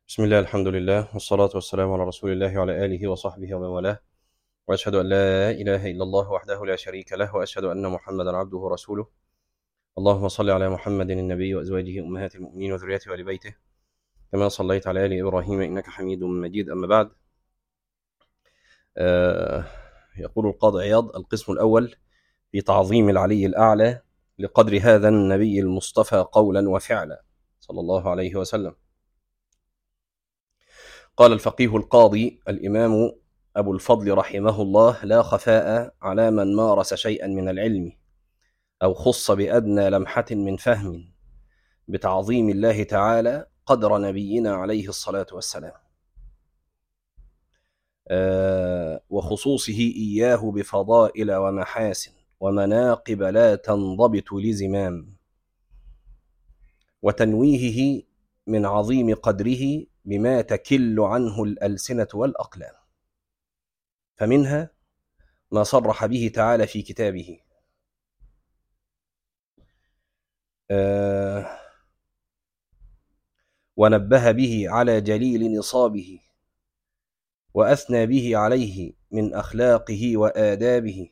بسم الله الحمد لله والصلاة والسلام على رسول الله وعلى آله وصحبه ومن والاه، وأشهد أن لا إله إلا الله وحده لا شريك له، وأشهد أن محمدا عبده ورسوله. اللهم صل على محمد النبي وأزواجه أمهات المؤمنين وذريته وآل بيته كما صليت على آل إبراهيم إنك حميد مجيد. أما بعد، آه يقول القاضي عياض: القسم الأول في تعظيم العلي الأعلى لقدر هذا النبي المصطفى قولا وفعلا صلى الله عليه وسلم. قال الفقيه القاضي الإمام أبو الفضل رحمه الله: لا خفاء على من مارس شيئا من العلم أو خص بأدنى لمحة من فهم بتعظيم الله تعالى قدر نبينا عليه الصلاة والسلام، وخصوصه إياه بفضائل ومحاسن ومناقب لا تنضبط لزمام، وتنويهه من عظيم قدره بما تكل عنه الألسنة والأقلام. فمنها ما صرح به تعالى في كتابه، ونبه به على جليل نصابه، وأثنى به عليه من أخلاقه وآدابه،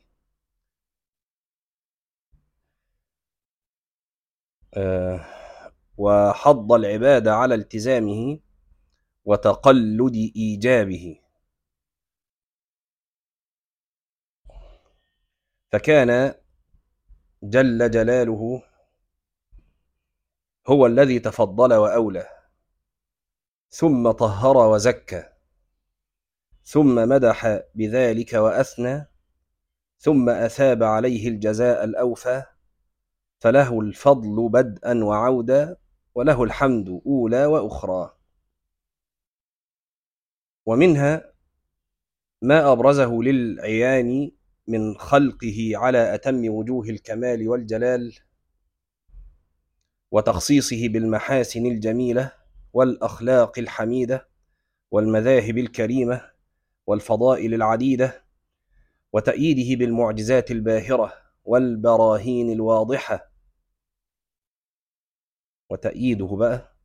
وحض العباد على التزامه وتقلد إيجابه، فكان جل جلاله هو الذي تفضل وأولى، ثم طهر وزكى، ثم مدح بذلك وأثنى، ثم أثاب عليه الجزاء الأوفى، فله الفضل بدءا وعودا، وله الحمد أولى وأخرى. ومنها ما أبرزه للعيان من خلقه على أتم وجوه الكمال والجلال، وتخصيصه بالمحاسن الجميلة والأخلاق الحميدة والمذاهب الكريمة والفضائل العديدة، وتأييده بالمعجزات الباهرة والبراهين الواضحة. وتأييده بقى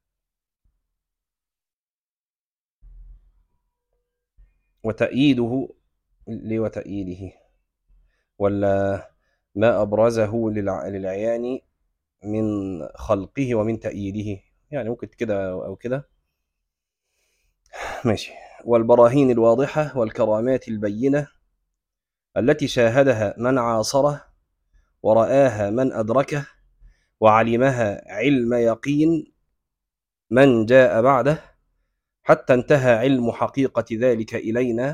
وتأييده وتأييده ولا ما أبرزه للعيان من خلقه ومن تأييده، يعني ممكن كده أو كده، ماشي. والبراهين الواضحة والكرامات البينة التي شاهدها من عاصره، ورآها من أدركه، وعلمها علم يقين من جاء بعده، حتى انتهى علم حقيقة ذلك إلينا،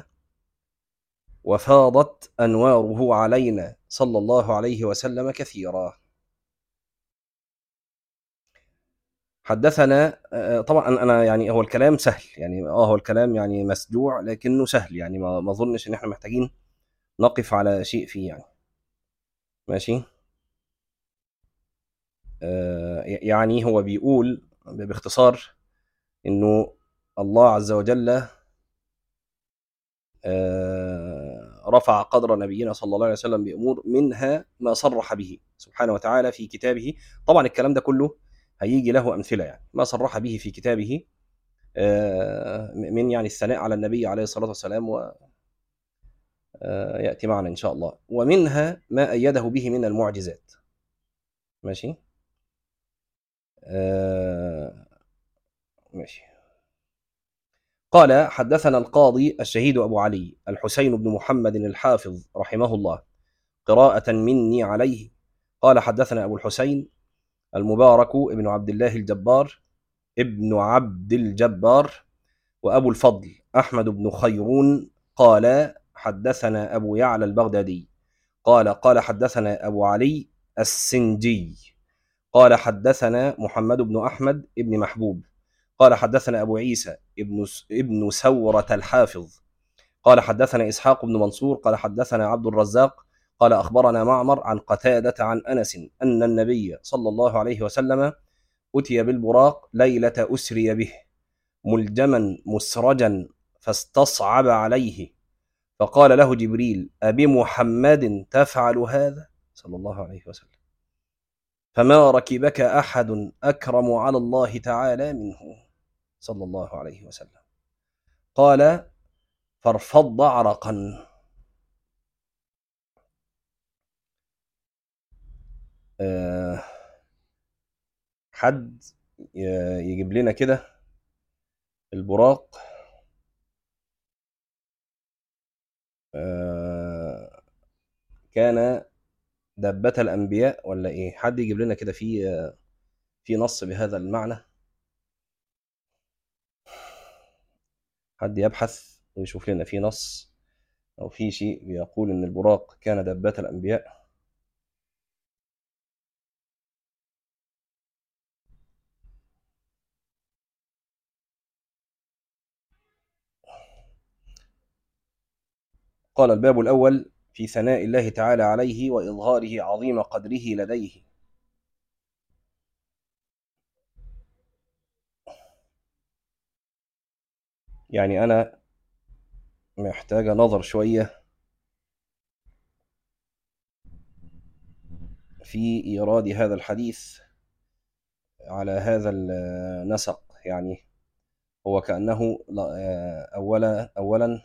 وفاضت أنواره علينا صلى الله عليه وسلم كثيرا. حدثنا، طبعا أنا يعني هو الكلام سهل، يعني هو الكلام يعني مسجوع لكنه سهل، يعني ما أظنش إن إحنا محتاجين نقف على شيء فيه يعني. ماشي. يعني هو بيقول باختصار إنه الله عز وجل رفع قدر نبينا صلى الله عليه وسلم بأمور، منها ما صرح به سبحانه وتعالى في كتابه. طبعا الكلام ده كله هيجي له أمثلة، يعني ما صرح به في كتابه من يعني الثناء على النبي عليه الصلاة والسلام، ويأتي معنا إن شاء الله. ومنها ما أيده به من المعجزات. ماشي. ماشي. قال: حدثنا القاضي الشهيد أبو علي الحسين بن محمد الحافظ رحمه الله قراءة مني عليه. قال: حدثنا أبو الحسين المبارك ابن عبد الله الجبار ابن عبد الجبار، وأبو الفضل أحمد بن خيرون. قال: حدثنا أبو يعلى البغدادي قال حدثنا أبو علي السنجي قال حدثنا محمد بن أحمد ابن محبوب قال حدثنا أبو عيسى ابن سورة الحافظ قال حدثنا إسحاق بن منصور قال حدثنا عبد الرزاق قال أخبرنا معمر عن قتادة عن أنس أن النبي صلى الله عليه وسلم أتي بالبراق ليلة أسري به ملجما مسرجا، فاستصعب عليه، فقال له جبريل: أبمحمد تفعل هذا صلى الله عليه وسلم؟ فما ركبك أحد أكرم على الله تعالى منه صلى الله عليه وسلم. قال: فارفض عرقا. حد يجيب لنا كده البراق كان دابة الأنبياء ولا إيه؟ حد يجيب لنا كده في نص بهذا المعنى. حد يبحث ويشوف لنا في نص أو في شيء بيقول إن البراق كان دابة الأنبياء. قال: الباب الأول في ثناء الله تعالى عليه وإظهاره عظيم قدره لديه. يعني أنا محتاجة نظر شوية في إيراد هذا الحديث على هذا النسق. يعني هو كأنه أولا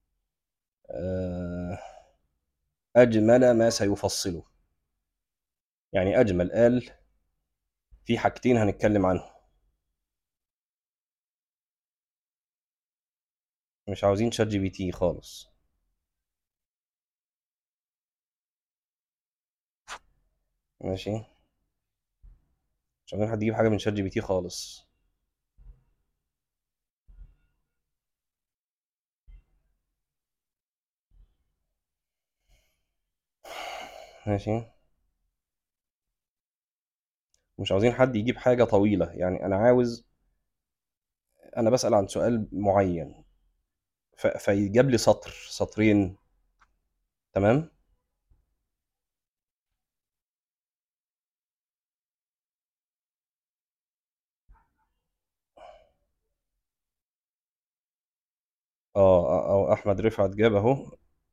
أجمل ما سيفصله. يعني أجمل قال في حاجتين هنتكلم عنهم. مش عاوزين شات جي بي تي خالص. ماشي، مش عاوزين حد يجيب حاجة من شات جي بي تي خالص. ماشي، مش عاوزين حد يجيب حاجة طويلة. يعني أنا بسأل عن سؤال معين فيجاب لي سطر سطرين. تمام. أو أحمد رفعت جاب أهو.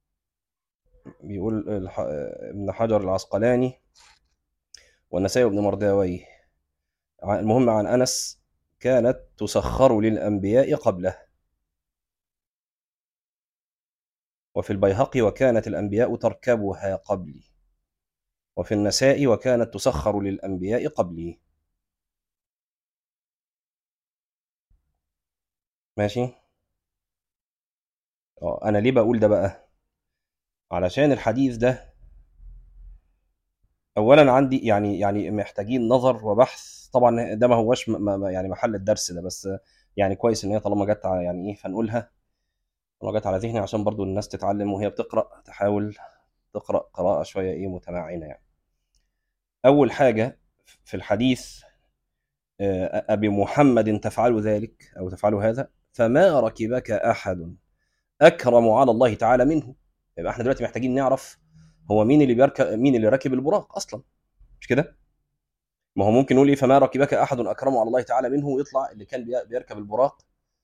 بيقول ابن حجر العسقلاني والنسائي وابن مرداوي. المهم عن أنس: كانت تسخر للأنبياء قبله. وفي البيهقي: وكانت الأنبياء تركبها قبلي. وفي النساء: وكانت تسخر للأنبياء قبلي. ماشي. أنا ليه بقول ده بقى؟ علشان الحديث ده أولا عندي يعني محتاجين نظر وبحث. طبعا ده ما هوش يعني محل الدرس ده، بس يعني كويس إن هي طالما جت يعني إيه فنقولها. طالما جت على ذهني عشان برضو الناس تتعلم وهي بتقرأ تحاول تقرأ قراءة شوية إيه متمعنة يعني. أول حاجة في الحديث: أبي محمد تفعل ذلك أو تفعل هذا فما ركبك أحد أكرم على الله تعالى منه. يبقى احنا دلوقتي محتاجين نعرف هو مين اللي راكب البراق أصلا. مش كده؟ ما هو ممكن نقول إيه فما ركبك أحد أكرم على الله تعالى منه، ويطلع اللي كان بيركب البراق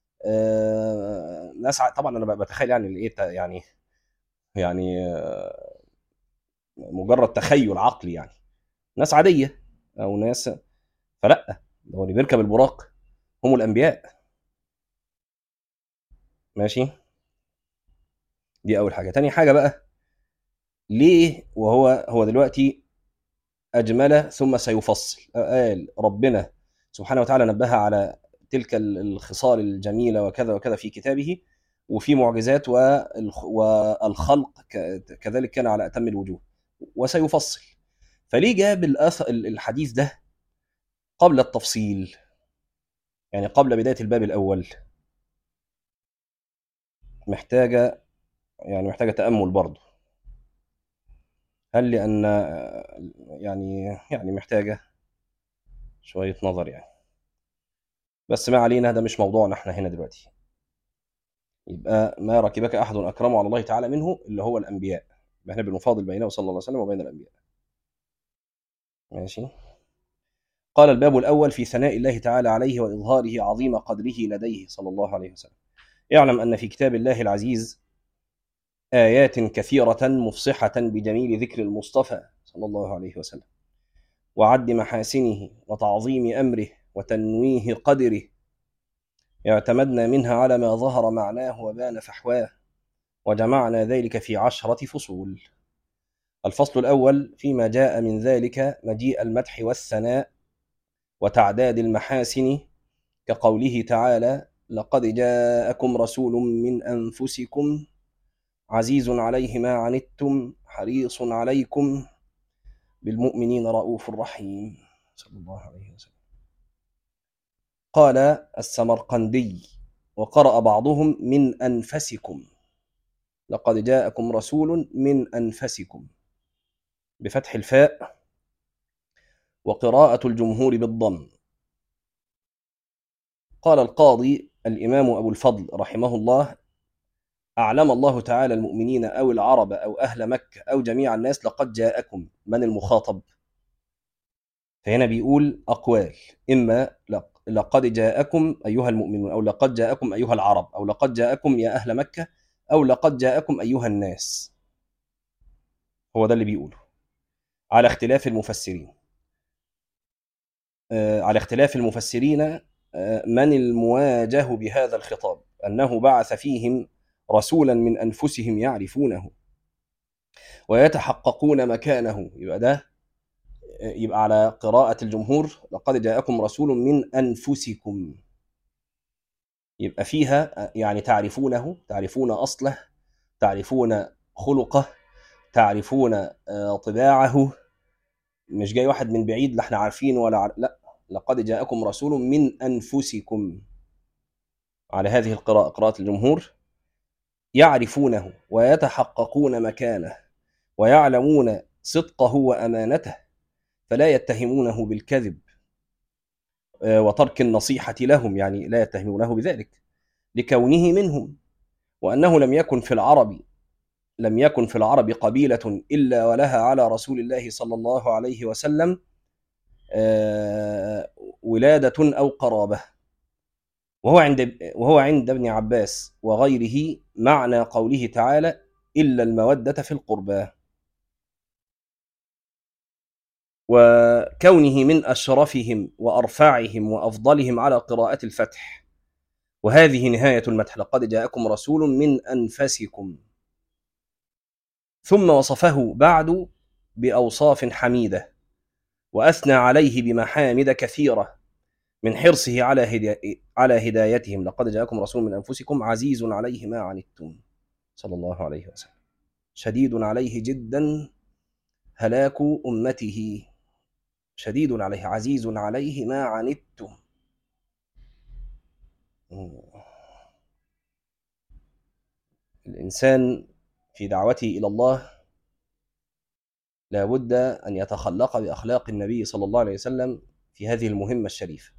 ناس طبعا أنا بتخيل يعني إيه يعني مجرد تخيل عقلي يعني ناس عادية أو ناس. فلا، هو اللي بيركب البراق هم الأنبياء. ماشي، دي أول حاجة. تاني حاجة بقى: ليه وهو دلوقتي أجمل ثم سيفصل؟ قال ربنا سبحانه وتعالى نبه على تلك الخصال الجميلة وكذا وكذا في كتابه، وفي معجزات والخلق كذلك كان على أتم الوجوه وسيفصل. فليه جاب الحديث ده قبل التفصيل، يعني قبل بداية الباب الأول؟ محتاجة تأمل برضه. هل لأن يعني محتاجة شوية نظر يعني. بس ما علينا، ده مش موضوعنا احنا هنا دلوقتي. يبقى ما ركبك أحد أكرم على الله تعالى منه اللي هو الأنبياء. يبقى احنا بنفاضل بينه صلى الله عليه وسلم وبين الأنبياء. ماشي. قال: الباب الأول في ثناء الله تعالى عليه وإظهاره عظيم قدره لديه صلى الله عليه وسلم. اعلم أن في كتاب الله العزيز آيات كثيرة مفصحة بجميل ذكر المصطفى صلى الله عليه وسلم وعد محاسنه وتعظيم أمره وتنويه قدره اعتمدنا منها على ما ظهر معناه وبان فحواه، وجمعنا ذلك في 10 فصول. الفصل الأول فيما جاء من ذلك مجيء المدح والثناء وتعداد المحاسن، كقوله تعالى: لقد جاءكم رسول من أنفسكم عزيز عليه ما عنتم حريص عليكم بالمؤمنين رؤوف رحيم، صلى الله عليه وسلم. قال السمرقندي: وقرأ بعضهم من أنفسكم، لقد جاءكم رسول من أنفسكم بفتح الفاء، وقراءة الجمهور بالضم. قال القاضي الإمام أبو الفضل رحمه الله: أعلم الله تعالى المؤمنين أو العرب أو أهل مكة أو جميع الناس لقد جاءكم. من المخاطب؟ فهنا بيقول أقوال: إما لقد جاءكم أيها المؤمنون، أو لقد جاءكم أيها العرب، أو لقد جاءكم يا أهل مكة، أو لقد جاءكم أيها الناس. هو ده اللي بيقوله على اختلاف المفسرين. على اختلاف المفسرين من المواجه بهذا الخطاب، أنه بعث فيهم رسولا من أنفسهم يعرفونه ويتحققون مكانه. يبقى على قراءة الجمهور: لقد جاءكم رسول من أنفسكم. يبقى فيها يعني تعرفونه، تعرفون أصله، تعرفون خلقه، تعرفون طباعه. مش جاي واحد من بعيد لا احنا عارفين ولا لا، لقد جاءكم رسول من أنفسكم. على هذه القراءة، قراءة الجمهور: يعرفونه ويتحققون مكانه ويعلمون صدقه وأمانته، فلا يتهمونه بالكذب وترك النصيحة لهم، يعني لا يتهمونه بذلك لكونه منهم، وأنه لم يكن في العرب قبيلة إلا ولها على رسول الله صلى الله عليه وسلم ولادة أو قرابة. وهو عند ابن عباس وغيره معنى قوله تعالى: إلا المودة في القربى، وكونه من أشرفهم وأرفعهم وأفضلهم على قراءة الفتح. وهذه نهاية المدح: لقد جاءكم رسول من أنفسكم. ثم وصفه بعد بأوصاف حميدة، وأثنى عليه بمحامد كثيرة من حرصه على هدايتهم: لقد جاءكم رسول من أنفسكم عزيز عليه ما عنتم، صلى الله عليه وسلم، شديد عليه جدا هلاك أمته، شديد عليه، عزيز عليه ما عنتم. الإنسان في دعوته إلى الله لا بد أن يتخلق بأخلاق النبي صلى الله عليه وسلم في هذه المهمة الشريفة.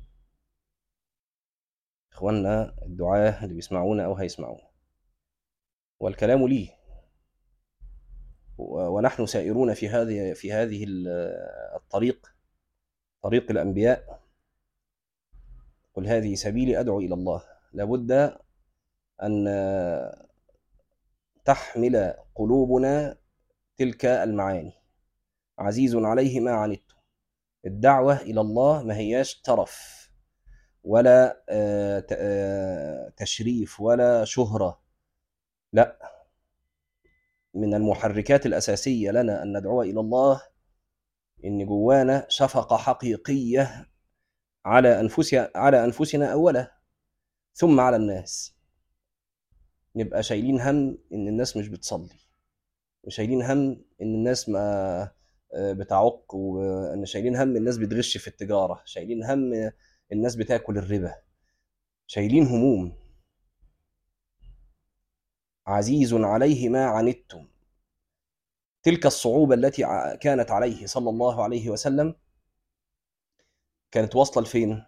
إخواننا الدعاة اللي بيسمعونا أو هيسمعونا، والكلام لي، ونحن سائرون في هذه الطريق، طريق الأنبياء. قل هذه سبيلي أدعو إلى الله. لابد أن تحمل قلوبنا تلك المعاني: عزيز عليه ما عنتم. الدعوة إلى الله ما هياش ترف ولا تشريف ولا شهرة، لا، من المحركات الأساسية لنا أن ندعو إلى الله إن جوانا شفقة حقيقية على أنفسنا أولا، ثم على الناس. نبقى شايلين هم إن الناس مش بتصلي، وشايلين هم إن الناس ما بتعق، وإن شايلين هم الناس بتغش في التجارة، شايلين هم الناس بتاكل الربا، شايلين هموم. عزيز عليه ما عنتم. تلك الصعوبة التي كانت عليه صلى الله عليه وسلم كانت واصلة لفين؟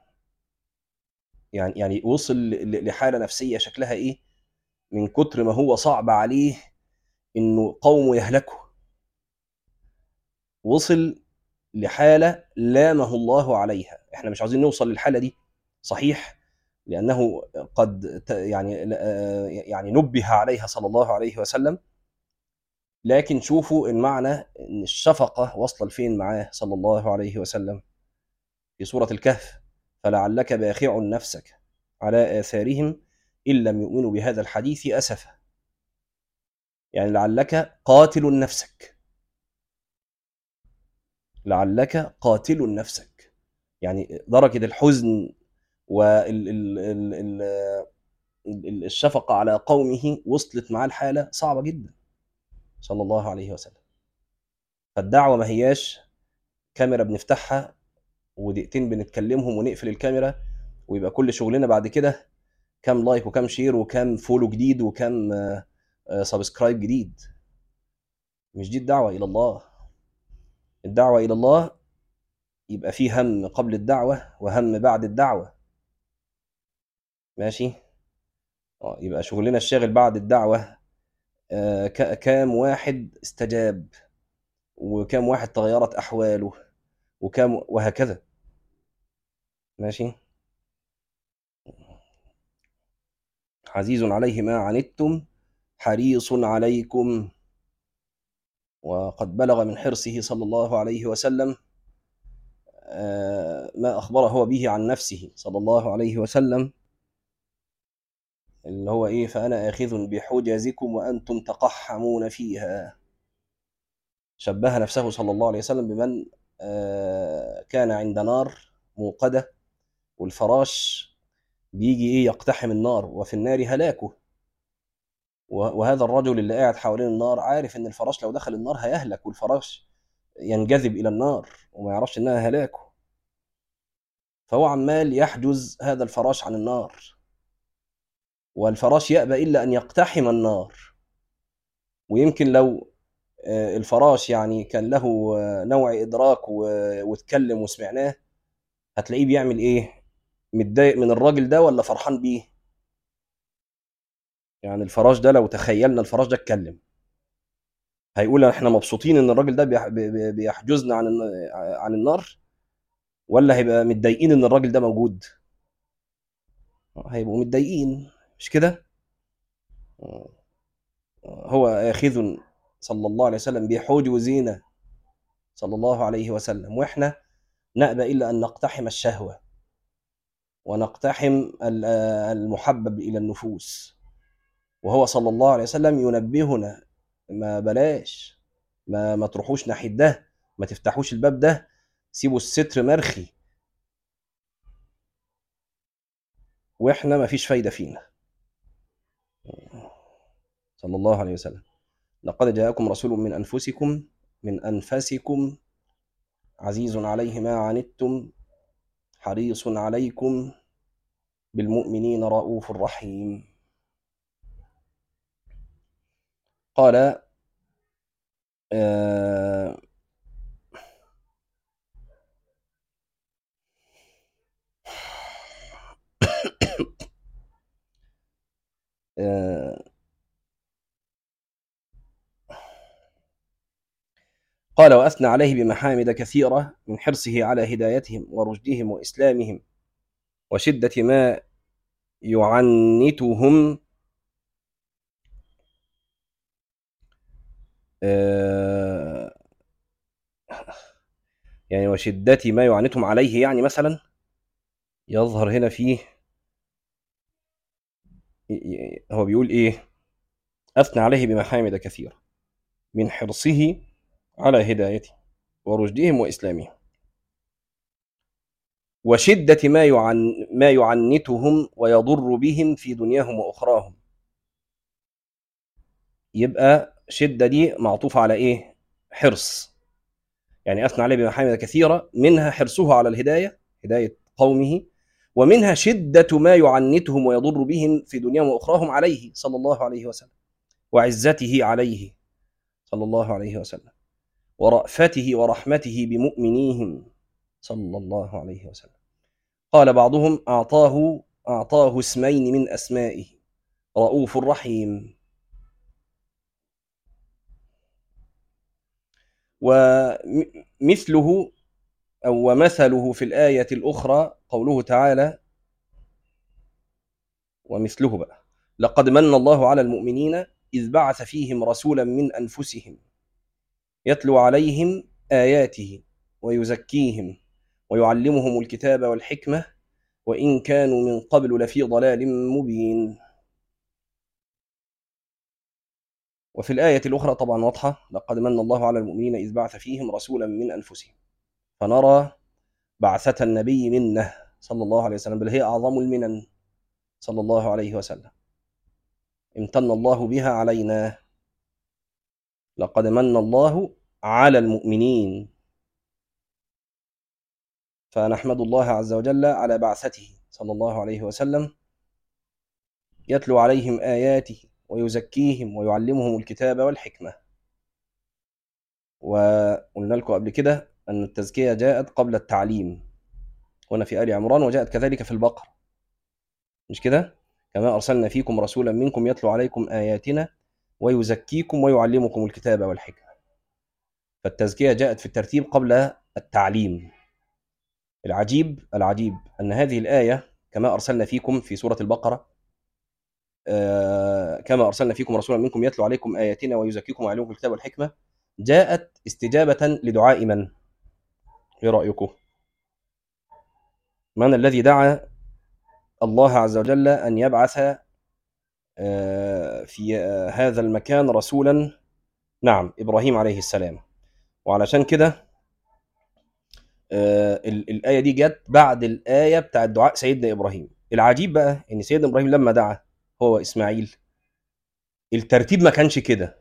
يعني وصل لحالة نفسية شكلها إيه من كتر ما هو صعب عليه إنه قومه يهلكوا. وصل لحالة لامه الله عليها. إحنا مش عاوزين نوصل للحالة دي، صحيح، لأنه قد يعني نبه عليها صلى الله عليه وسلم، لكن شوفوا المعنى إن الشفقة وصل لفين معاه صلى الله عليه وسلم. في سورة الكهف: فلعلك باخع نفسك على آثارهم إن لم يؤمنوا بهذا الحديث أسفا. يعني لعلك قاتل نفسك، لعلك قاتل نفسك. يعني درجة الحزن والشفقة على قومه وصلت معاه الحالة صعبة جدا صلى الله عليه وسلم. فالدعوة ما هياش كاميرا بنفتحها ودقيقتين بنتكلمهم ونقفل الكاميرا ويبقى كل شغلنا بعد كده كام لايك وكام شير وكام فولو جديد وكام سبسكرايب جديد. مش دي الدعوة إلى الله. الدعوة إلى الله يبقى فيه هم قبل الدعوة وهم بعد الدعوة. ماشي. يبقى شغلنا الشاغل بعد الدعوة كام واحد استجاب وكام واحد تغيرت أحواله وكام وهكذا. ماشي. عزيز عليه ما عنتم حريص عليكم. وقد بلغ من حرصه صلى الله عليه وسلم ما أخبر هو به عن نفسه صلى الله عليه وسلم، اللي هو إيه: فأنا آخذ بحجزكم وأنتم تقحمون فيها. شبه نفسه صلى الله عليه وسلم بمن كان عند نار موقدة والفراش بيجي إيه يقتحم النار وفي النار هلاكه. وهذا الرجل اللي قاعد حوالين النار عارف إن الفراش لو دخل النار هيهلك، والفراش ينجذب إلى النار وما يعرفش إنها هلاكه، فهو عمال يحجز هذا الفراش عن النار، والفراش يأبى إلا أن يقتحم النار. ويمكن لو الفراش يعني كان له نوع إدراك واتكلم وسمعناه، هتلاقيه بيعمل إيه؟ متضايق من الراجل ده ولا فرحان بيه؟ يعني الفراش ده لو تخيلنا الفراش ده اتكلم هيقول احنا مبسوطين ان الراجل ده بيحجزنا عن النار، ولا هيبقى متضايقين ان الراجل ده موجود؟ هيبقوا متضايقين، مش كده؟ هو آخذ صلى الله عليه وسلم بحجوزنا صلى الله عليه وسلم، واحنا نأبى إلا أن نقتحم الشهوة ونقتحم المحبب إلى النفوس، وهو صلى الله عليه وسلم ينبهنا: ما بلاش، ما تروحوش ناحية ده، ما تفتحوش الباب ده، سيبوا الستر مرخي. واحنا ما فيش فايدة فينا صلى الله عليه وسلم. لقد جاءكم رسول من أنفسكم عزيز عليه ما عنتم حريص عليكم بالمؤمنين رؤوف رحيم. قال قال: وأثنى عليه بمحامد كثيرة من حرصه على هدايتهم ورشدهم وإسلامهم وشدة ما يعنتهم يعني وشدة ما يعنتهم عليه. يعني مثلا يظهر هنا فيه هو بيقول إيه: أثنى عليه بمحامد كثيرة من حرصه على هدايتهم ورشدهم وإسلامهم وشدة ما يعنتهم ويضر بهم في دنياهم وأخراهم. يبقى شدة دي معطوفة على إيه؟ حرص. يعني أثنى عليه بمحامد كثيرة، منها حرصه على الهداية، هداية قومه، ومنها شدة ما يعنتهم ويضر بهم في دنياهم وأخراهم عليه صلى الله عليه وسلم، وعزته عليه صلى الله عليه وسلم، ورأفته ورحمته بمؤمنيهم صلى الله عليه وسلم. قال بعضهم: أعطاه اسمين من أسمائه: رؤوف رحيم. ومثله أو ومثله في الآية الأخرى قوله تعالى: ومثله بقى: لقد من الله على المؤمنين إذ بعث فيهم رسولا من أنفسهم يتلو عليهم آياته ويزكيهم ويعلمهم الكتاب والحكمة وإن كانوا من قبل لفي ضلال مبين. وفي الآية الأخرى طبعا واضحة: لقد من الله على المؤمنين إذ بعث فيهم رسولا من أنفسهم. فنرى بعثة النبي منه صلى الله عليه وسلم، بل هي أعظم المنن صلى الله عليه وسلم، امتن الله بها علينا. لقد من الله على المؤمنين، فنحمد الله عز وجل على بعثته صلى الله عليه وسلم، يتلو عليهم آياته ويزكيهم ويعلمهم الكتاب والحكمة. وقلنا لكم قبل كده أن التزكية جاءت قبل التعليم، هنا في آل عمران، وجاءت كذلك في البقرة، مش كده؟ كما أرسلنا فيكم رسولا منكم يتلو عليكم آياتنا ويزكيكم ويعلمكم الكتاب والحكمة. فالتزكية جاءت في الترتيب قبل التعليم. العجيب أن هذه الآية كما أرسلنا فيكم في سورة البقرة، كما أرسلنا فيكم رسولا منكم يتلو عليكم آياتنا ويزكيكم ويعلمكم الكتاب والحكمة، جاءت استجابة لدعاء من؟ إيه رأيكم؟ من الذي دعا الله عز وجل أن يبعث في هذا المكان رسولا؟ نعم، إبراهيم عليه السلام. وعلشان كده الآية دي جت بعد الآية بتاعت دعاء سيدنا إبراهيم. العجيب بقى إن سيدنا إبراهيم لما دعا هو إسماعيل، الترتيب ما كانش كده،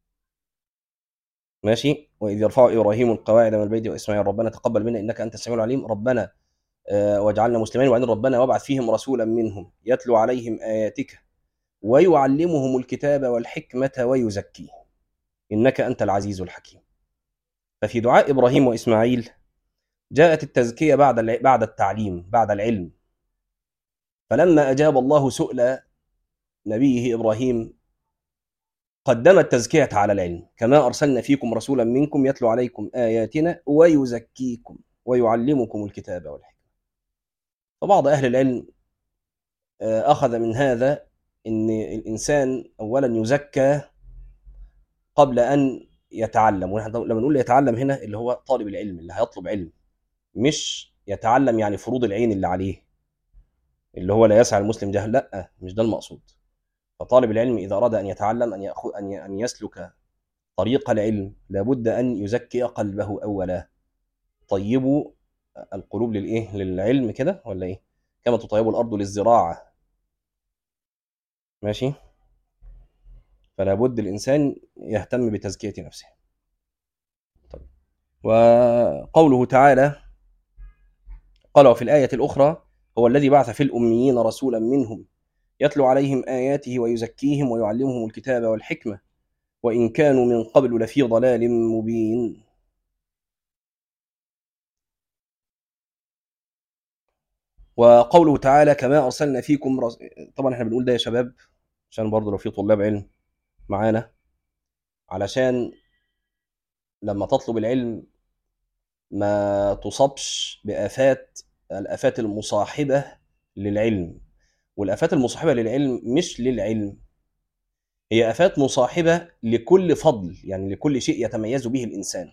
ماشي؟ وإذ يرفع إبراهيم القواعد من البيت وإسماعيل ربنا تقبل منا إنك أنت السميع العليم، ربنا واجعلنا مسلمين، وبعدين ربنا وابعث فيهم رسولا منهم يتلو عليهم آياتك ويعلمهم الكتاب والحكمة ويزكيهم إنك أنت العزيز الحكيم. ففي دعاء إبراهيم وإسماعيل جاءت التزكية بعد التعليم، بعد العلم. فلما أجاب الله سؤل نبيه إبراهيم قدم التزكية على العلم، كما أرسلنا فيكم رسولا منكم يتلو عليكم آياتنا ويزكيكم ويعلمكم الكتاب والحكمة. فبعض أهل العلم أخذ من هذا إن الإنسان أولا يزكى قبل أن يتعلم. ونحن لما نقول يتعلم هنا اللي هو طالب العلم اللي هيطلب علم، مش يتعلم يعني فروض العين اللي عليه، اللي هو لا يسعى المسلم جهل، لا، مش ده المقصود. فطالب العلم إذا أراد أن يتعلم أن يسلك طريق العلم لابد أن يزكي قلبه أولا. طيبوا القلوب للإيه؟ للعلم كده ولا إيه؟ كما تطيب الأرض للزراعة، ماشي؟ فلا بد الإنسان يهتم بتزكية نفسه. طيب. وقوله تعالى قال في الآية الأخرى: هو الذي بعث في الأميين رسولا منهم يتلو عليهم آياته ويزكيهم ويعلمهم الكتاب والحكمة وإن كانوا من قبل لفي ضلال مبين. وقوله تعالى: كما أرسلنا فيكم طبعا احنا بنقول ده يا شباب عشان برضه لو في طلاب علم معانا، علشان لما تطلب العلم ما تصبش الآفات المصاحبة للعلم. والآفات المصاحبة للعلم مش للعلم، هي آفات مصاحبة لكل فضل، يعني لكل شيء يتميز به الإنسان،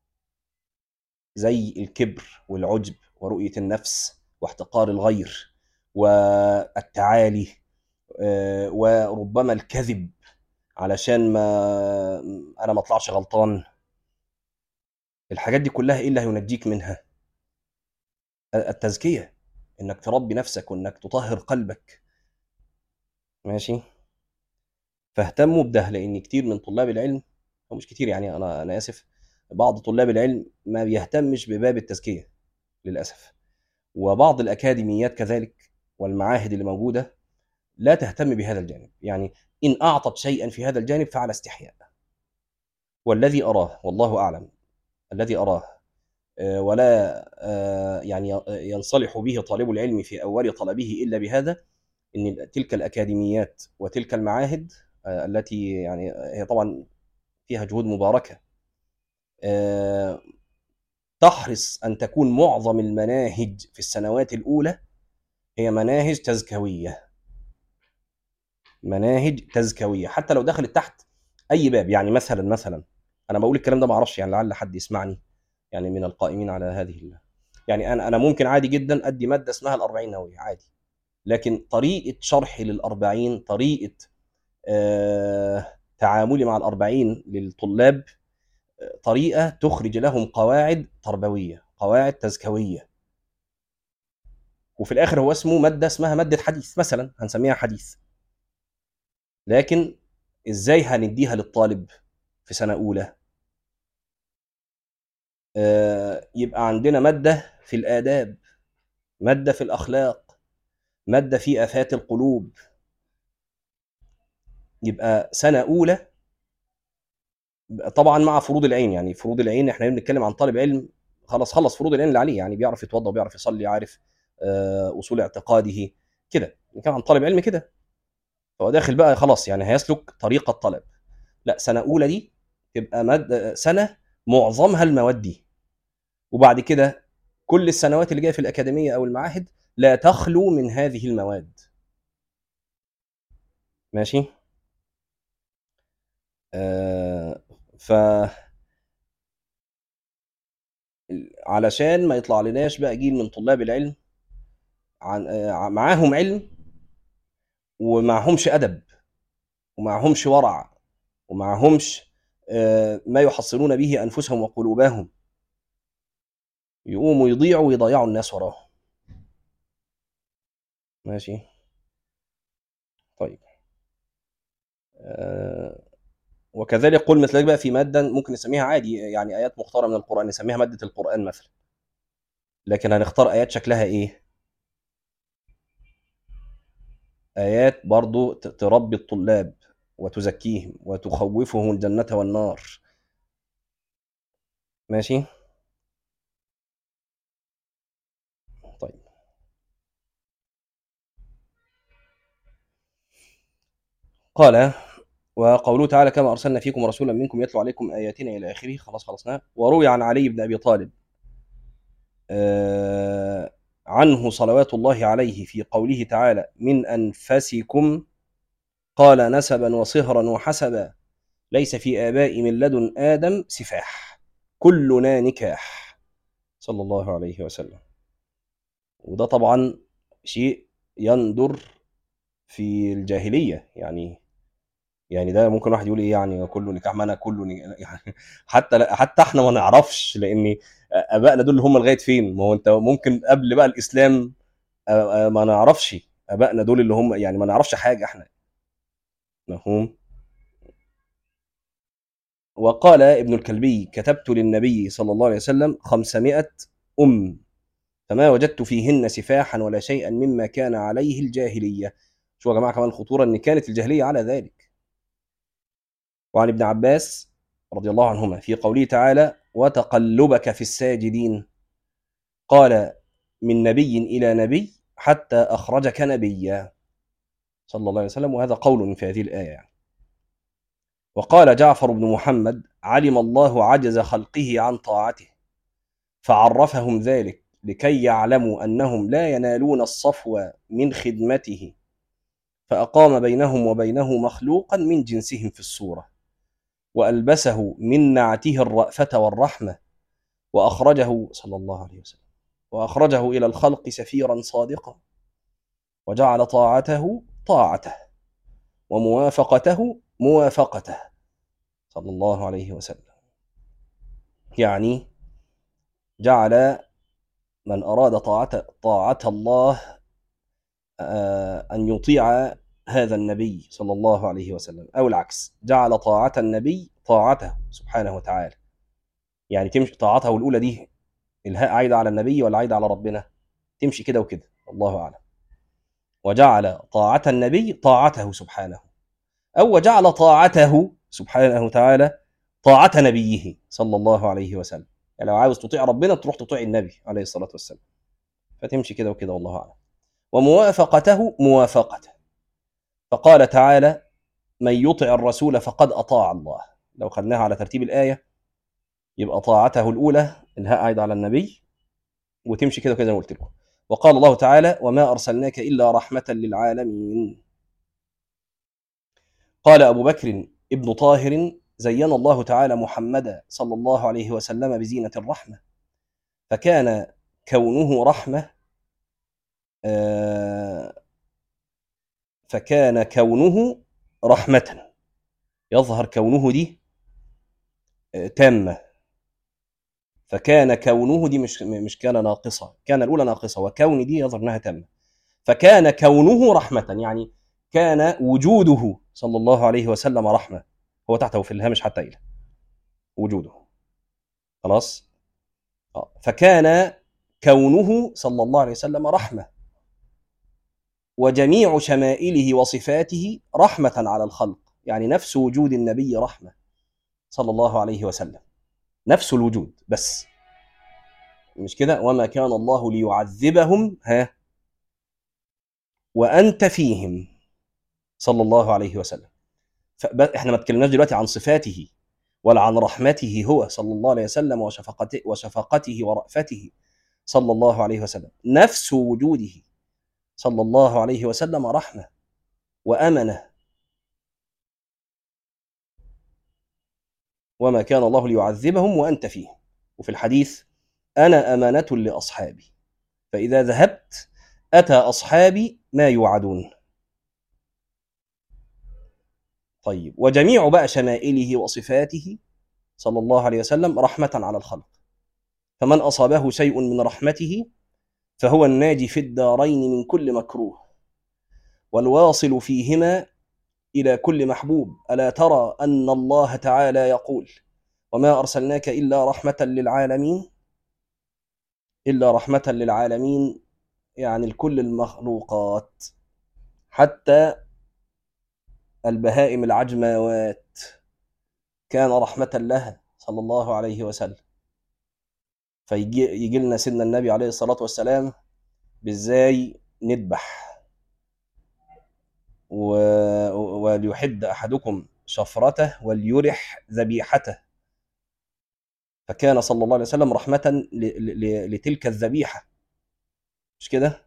زي الكبر والعجب ورؤية النفس واحتقار الغير والتعالي، وربما الكذب علشان أنا ما أطلعش غلطان. الحاجات دي كلها إيه اللي هينجيك منها؟ التزكية، إنك تربي نفسك وإنك تطهر قلبك، ماشي؟ فاهتموا بده، لأن كتير من طلاب العلم، أو مش كتير يعني، أنا آسف، بعض طلاب العلم ما بيهتمش بباب التزكية للأسف. وبعض الأكاديميات كذلك والمعاهد اللي موجودة لا تهتم بهذا الجانب، يعني إن أعطت شيئا في هذا الجانب فعلى استحياء. والذي أراه والله أعلم، الذي أراه ولا يعني ينصلح به طالب العلم في أول طلبه إلا بهذا، إن تلك الأكاديميات وتلك المعاهد التي يعني هي طبعا فيها جهود مباركة، تحرص أن تكون معظم المناهج في السنوات الأولى هي مناهج تزكوية، مناهج تزكوية، حتى لو دخلت تحت أي باب. يعني مثلا أنا بقول الكلام ده ما أعرفش، يعني لعل حد يسمعني يعني من القائمين على هذه يعني أنا ممكن عادي جدا أدي مادة اسمها الأربعين نووية عادي، لكن طريقة شرحي للأربعين، طريقة تعاملي مع الأربعين للطلاب طريقة تخرج لهم قواعد تربوية، قواعد تزكوية، وفي الآخر هو اسمه مادة اسمها مادة حديث مثلا، هنسميها حديث. لكن إزاي هنديها للطالب في سنة أولى؟ يبقى عندنا مادة في الآداب، مادة في الأخلاق، مادة في آفات القلوب. يبقى سنة أولى طبعا مع فروض العين، يعني فروض العين احنا بنتكلم عن طالب علم خلص فروض العين اللي عليه، يعني بيعرف يتوضا وبيعرف يصلي، عارف اصول اعتقاده كده، كان عن طالب علم كده، فهو داخل بقى خلاص يعني هيسلك طريق الطلب. لا، سنه اولى دي تبقى سنه معظمها المواد دي، وبعد كده كل السنوات اللي جايه في الاكاديميه او المعاهد لا تخلو من هذه المواد. ماشي. ف علشان ما يطلع لناش بقى جيل من طلاب العلم معاهم علم ومعهمش أدب ومعهمش ورع ومعهمش ما يحصنون به أنفسهم وقلوبهم، يقوموا يضيعوا ويضيعوا الناس وراهم. ماشي. طيب. وكذلك قل مثلك بقى في مادة ممكن نسميها عادي يعني آيات مختارة من القرآن، نسميها مادة القرآن مثلا، لكن هنختار آيات شكلها إيه؟ آيات برضو تربي الطلاب وتزكيهم وتخوفهم الجنة والنار. ماشي. طيب. قال وقوله تعالى كما أرسلنا فيكم رسولا منكم يتلو عليكم آياتنا إلى آخره، خلاص خلصناه. وروي عن علي بن أبي طالب عنه صلوات الله عليه في قوله تعالى من أنفسكم قال نسبا وصهرا وحسبا ليس في آباء من لدن آدم سفاح كلنا نكاح، صلى الله عليه وسلم. وده طبعا شيء يندر في الجاهلية، يعني ده ممكن واحد يقول ايه يعني كله نكاح، ما انا كله يعني حتى احنا ما نعرفش، لان ابائنا دول اللي هم لغايه فين، ما هو انت ممكن قبل بقى الاسلام ما نعرفش ابائنا دول اللي هم يعني ما نعرفش حاجه احنا. مفهوم. وقال ابن الكلبي كتبت للنبي صلى الله عليه وسلم 500 فما وجدت فيهن سفاحا ولا شيئا مما كان عليه الجاهليه. شو يا جماعه كمان الخطوره ان كانت الجاهليه على ذلك. وعن ابن عباس رضي الله عنهما في قوله تعالى وتقلبك في الساجدين قال من نبي إلى نبي حتى أخرجك نبيا، صلى الله عليه وسلم، وهذا قول في هذه الآية يعني. وقال جعفر بن محمد علم الله عجز خلقه عن طاعته فعرفهم ذلك لكي يعلموا أنهم لا ينالون الصفو من خدمته، فأقام بينهم وبينه مخلوقا من جنسهم في الصورة وألبسه من نعته الرأفة والرحمة وأخرجه صلى الله عليه وسلم وأخرجه إلى الخلق سفيرا صادقا وجعل طاعته طاعته وموافقته موافقته، صلى الله عليه وسلم. يعني جعل من أراد طاعة الله أن يطيع هذا النبي صلى الله عليه وسلم، أو العكس جعل طاعة النبي طاعته سبحانه وتعالى. يعني تمشي طاعته الأولى دي الهاء عايدة على النبي ولا عايدة على ربنا؟ تمشي كده وكده، الله أعلم. وجعل طاعة النبي طاعته سبحانه، أو وجعل طاعته سبحانه وتعالى طاعة نبيه صلى الله عليه وسلم. يعني لو عاوز تطيع ربنا تروح تطيع النبي عليه الصلاة والسلام، فتمشي كده وكده والله أعلم. وموافقته موافقته، فقال تعالى من يطع الرسول فقد أطاع الله. لو خدناها على ترتيب الآية يبقى طاعته الأولى الهاء عايد على النبي، وتمشي كده وكده زي ما قلت لكم. وقال الله تعالى وما أرسلناك إلا رحمة للعالمين. قال أبو بكر ابن طاهر زين الله تعالى محمدا صلى الله عليه وسلم بزينة الرحمة، فكان كونه رحمة، فكان كونه رحمة، يظهر كونه دي تامة، فكان كونه دي مش كان ناقصة، كان الأولى ناقصة، وكون دي يظهر أنها تامة، فكان كونه رحمة، يعني كان وجوده صلى الله عليه وسلم رحمة، هو تحته في الهامش حتى إلى وجوده، خلاص. فكان كونه صلى الله عليه وسلم رحمة، وجميع شمائله وصفاته رحمة على الخلق، يعني نفس وجود النبي رحمة صلى الله عليه وسلم، نفس الوجود، بس مش كده، وما كان الله ليعذبهم وأنت فيهم صلى الله عليه وسلم. احنا ما اتكلمناش دلوقتي عن صفاته ولا عن رحمته هو صلى الله عليه وسلم وشفقته ورأفته صلى الله عليه وسلم، نفس وجوده صلى الله عليه وسلم رحمة وأمنة، وما كان الله ليعذبهم وأنت فيهم. وفي الحديث أنا أمانة لأصحابي، فإذا ذهبت أتى أصحابي ما يوعدون. طيب، وجميع بقى شمائله وصفاته صلى الله عليه وسلم رحمة على الخلق، فمن أصابه شيء من رحمته فهو الناجي في الدارين من كل مكروه، والواصل فيهما إلى كل محبوب. ألا ترى أن الله تعالى يقول وما أرسلناك إلا رحمة للعالمين، إلا رحمة للعالمين، يعني لكل المخلوقات، حتى البهائم العجماوات كان رحمة لها صلى الله عليه وسلم. فيجي لنا سيدنا النبي عليه الصلاة والسلام بإزاي نذبح، وليحد أحدكم شفرته وليرح ذبيحته، فكان صلى الله عليه وسلم رحمة لتلك الذبيحة، مش كده؟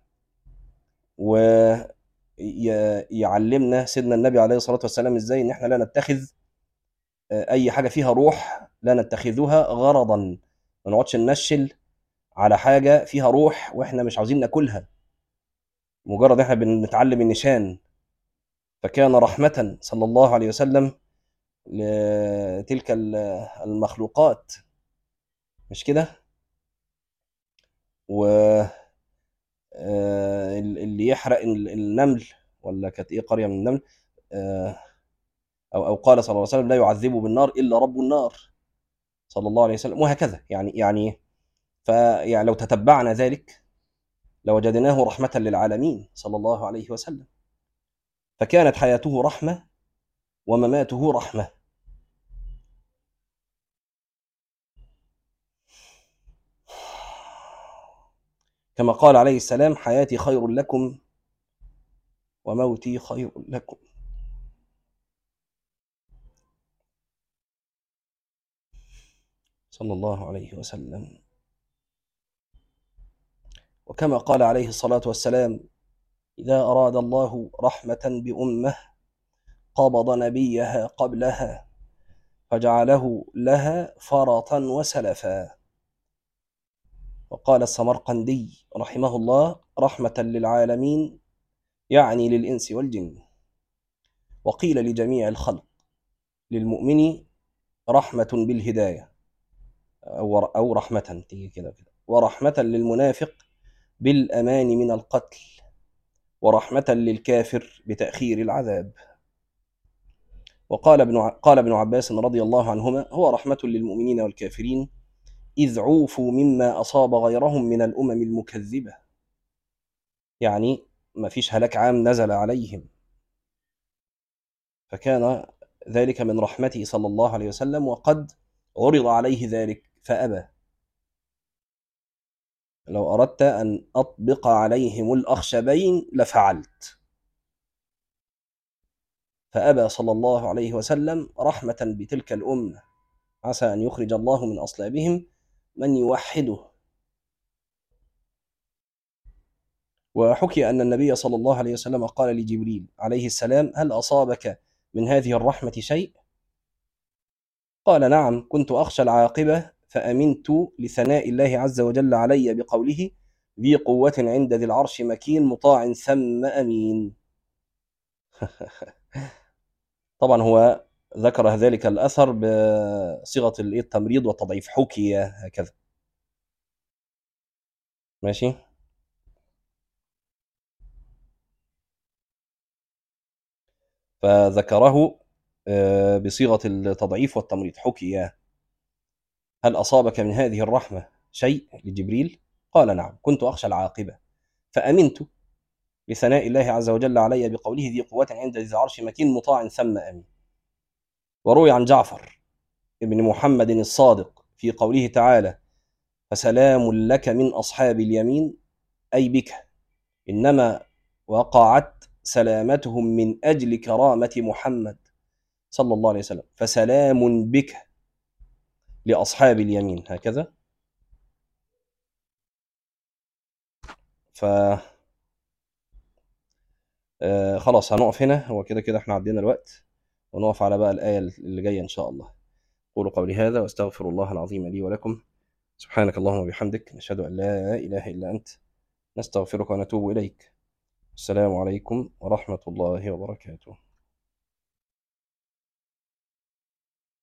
ويعلمنا سيدنا النبي عليه الصلاة والسلام إزاي إن إحنا لا نتخذ أي حاجة فيها روح، لا نتخذها غرضا، ما نقعدش ننشل على حاجة فيها روح وإحنا مش عاوزين ناكلها، مجرد إحنا بنتعلم النشان. فكان رحمة صلى الله عليه وسلم لتلك المخلوقات، مش كده؟ اللي يحرق النمل، ولا كانت ايه، قرية من النمل، او قال صلى الله عليه وسلم لا يعذب بالنار الا رب النار صلى الله عليه وسلم، وهكذا. يعني فيعني لو تتبعنا ذلك لوجدناه رحمة للعالمين صلى الله عليه وسلم، فكانت حياته رحمة ومماته رحمة. كما قال عليه السلام حياتي خير لكم وموتي خير لكم. صلى الله عليه وسلم. وكما قال عليه الصلاة والسلام إذا أراد الله رحمة بأمة قبض نبيها قبلها فجعله لها فرطا وسلفا. وقال السمرقندي رحمه الله رحمة للعالمين يعني للإنس والجن. وقيل لجميع الخلق، للمؤمن رحمة بالهداية أو رحمة تيجي كده، ورحمة للمنافق بالأمان من القتل، ورحمة للكافر بتأخير العذاب. قال ابن عباس رضي الله عنهما هو رحمة للمؤمنين والكافرين إذ عوفوا مما أصاب غيرهم من الأمم المكذبة، يعني ما فيش هلاك عام نزل عليهم، فكان ذلك من رحمته صلى الله عليه وسلم، وقد عرض عليه ذلك فأبى. لو أردت أن أطبق عليهم الأخشبين لفعلت، فأبى صلى الله عليه وسلم رحمة بتلك الأمة، عسى أن يخرج الله من أصلابهم من يوحده. وحكي أن النبي صلى الله عليه وسلم قال لجبريل عليه السلام هل أصابك من هذه الرحمة شيء؟ قال نعم، كنت أخشى العاقبة فأمنت لثناء الله عز وجل علي بقوله ذي قوة عند ذي العرش مكين مطاع ثم أمين. طبعا هو ذكر ذلك الأثر بصيغة التمريض والتضعيف، حكي هكذا. ماشي. فذكره بصيغة التضعيف والتمريض، حكي. هل أصابك من هذه الرحمة شيء لجبريل؟ قال نعم، كنت أخشى العاقبة فأمنت لثناء الله عز وجل علي بقوله ذي قوة عند ذي العرش مكين مطاع ثم أمين. وروي عن جعفر ابن محمد الصادق في قوله تعالى فسلام لك من أصحاب اليمين، أي بك، إنما وقعت سلامتهم من أجل كرامة محمد صلى الله عليه وسلم، فسلام بك لأصحاب اليمين، هكذا. ف خلاص هنقف هنا، هو كده كده احنا عدينا الوقت، ونقف على بقى الآية اللي جاية إن شاء الله. قولوا قولي هذا واستغفر الله العظيم لي ولكم. سبحانك اللهم وبحمدك، نشهد أن لا إله إلا أنت، نستغفرك ونتوب إليك. السلام عليكم ورحمة الله وبركاته.